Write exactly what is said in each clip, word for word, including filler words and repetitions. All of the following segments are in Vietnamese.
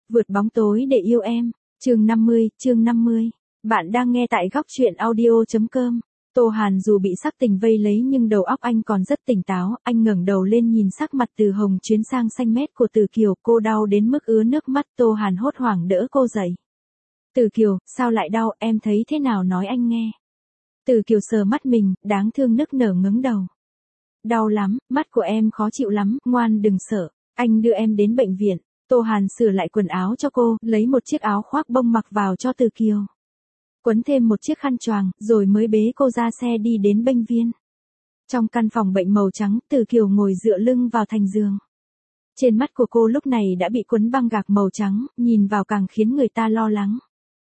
Vượt bóng tối để yêu em. Chương năm mươi, chương năm mươi. Bạn đang nghe tại góc truyện audio chấm com. Tô Hàn dù bị sắc tình vây lấy nhưng đầu óc anh còn rất tỉnh táo, anh ngẩng đầu lên nhìn sắc mặt từ hồng chuyến sang xanh mét của Từ Kiều, cô đau đến mức ứa nước mắt. Tô Hàn hốt hoảng đỡ cô dậy. Từ Kiều, sao lại đau, em thấy thế nào nói anh nghe. Từ Kiều sờ mắt mình, đáng thương nức nở ngẩng đầu. Đau lắm, mắt của em khó chịu lắm, ngoan đừng sợ, anh đưa em đến bệnh viện. Tô Hàn sửa lại quần áo cho cô, lấy một chiếc áo khoác bông mặc vào cho Từ Kiều. Quấn thêm một chiếc khăn choàng, rồi mới bế cô ra xe đi đến bệnh viện. Trong căn phòng bệnh màu trắng, Từ Kiều ngồi dựa lưng vào thành giường. Trên mắt của cô lúc này đã bị quấn băng gạc màu trắng, nhìn vào càng khiến người ta lo lắng.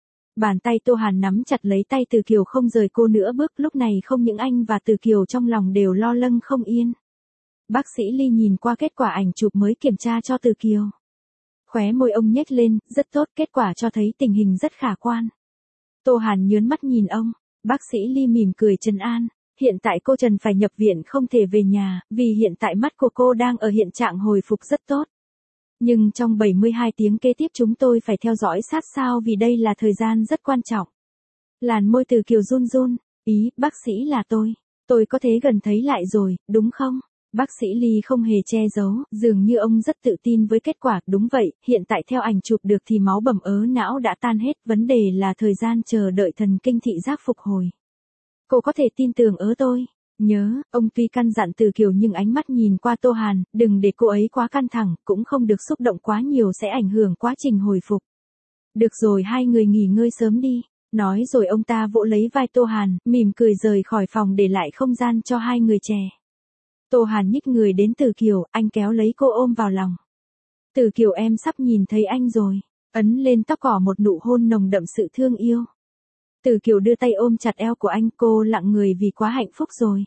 Bàn tay Tô Hàn nắm chặt lấy tay Từ Kiều không rời cô nữa bước, lúc này không những anh và Từ Kiều trong lòng đều lo lắng không yên. Bác sĩ Ly nhìn qua kết quả ảnh chụp mới kiểm tra cho Từ Kiều. Khóe môi ông nhếch lên, rất tốt, kết quả cho thấy tình hình rất khả quan. Tô Hàn nhớn mắt nhìn ông, bác sĩ Ly mỉm cười trấn an, hiện tại cô Trần phải nhập viện không thể về nhà, vì hiện tại mắt của cô đang ở hiện trạng hồi phục rất tốt. Nhưng trong bảy mươi hai tiếng kế tiếp chúng tôi phải theo dõi sát sao vì đây là thời gian rất quan trọng. Làn môi Từ Kiều run run, ý, bác sĩ là tôi, tôi có thể gần thấy lại rồi, đúng không? Bác sĩ Ly không hề che giấu, dường như ông rất tự tin với kết quả, đúng vậy, hiện tại theo ảnh chụp được thì máu bầm ớ não đã tan hết, vấn đề là thời gian chờ đợi thần kinh thị giác phục hồi. Cô có thể tin tưởng ở tôi. Nhớ, ông tuy căn dặn Từ Kiều nhưng ánh mắt nhìn qua Tô Hàn, đừng để cô ấy quá căng thẳng, cũng không được xúc động quá nhiều sẽ ảnh hưởng quá trình hồi phục. Được rồi, hai người nghỉ ngơi sớm đi. Nói rồi ông ta vỗ lấy vai Tô Hàn, mỉm cười rời khỏi phòng để lại không gian cho hai người trẻ. Tô Hàn nhích người đến Từ Kiều, anh kéo lấy cô ôm vào lòng. Từ Kiều, em sắp nhìn thấy anh rồi. Ấn lên tóc cỏ một nụ hôn nồng đậm sự thương yêu. Từ Kiều đưa tay ôm chặt eo của anh, cô lặng người vì quá hạnh phúc rồi.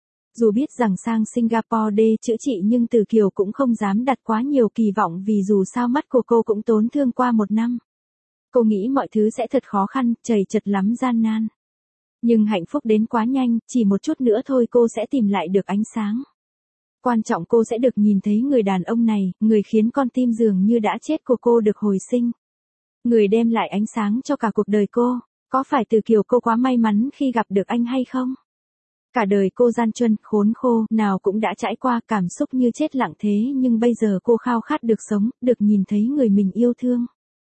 Dù biết rằng sang Singapore để chữa trị nhưng Từ Kiều cũng không dám đặt quá nhiều kỳ vọng vì dù sao mắt của cô cũng tổn thương qua một năm. Cô nghĩ mọi thứ sẽ thật khó khăn, trầy trật lắm gian nan. Nhưng hạnh phúc đến quá nhanh, chỉ một chút nữa thôi cô sẽ tìm lại được ánh sáng. Quan trọng cô sẽ được nhìn thấy người đàn ông này, người khiến con tim dường như đã chết của cô được hồi sinh. Người đem lại ánh sáng cho cả cuộc đời cô. Có phải Từ Kiều cô quá may mắn khi gặp được anh hay không? Cả đời cô gian truân, khốn khô, nào cũng đã trải qua, cảm xúc như chết lặng thế nhưng bây giờ cô khao khát được sống, được nhìn thấy người mình yêu thương.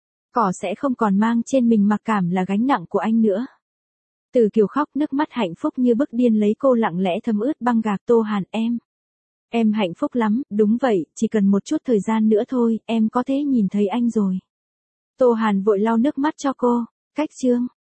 Cỏ sẽ không còn mang trên mình mặc cảm là gánh nặng của anh nữa. Từ Kiều khóc, nước mắt hạnh phúc như bức điên lấy cô lặng lẽ thấm ướt băng gạc. Tô Hàn, em. Em hạnh phúc lắm, đúng vậy, chỉ cần một chút thời gian nữa thôi, em có thể nhìn thấy anh rồi. Tô Hàn vội lau nước mắt cho cô. Cách chương.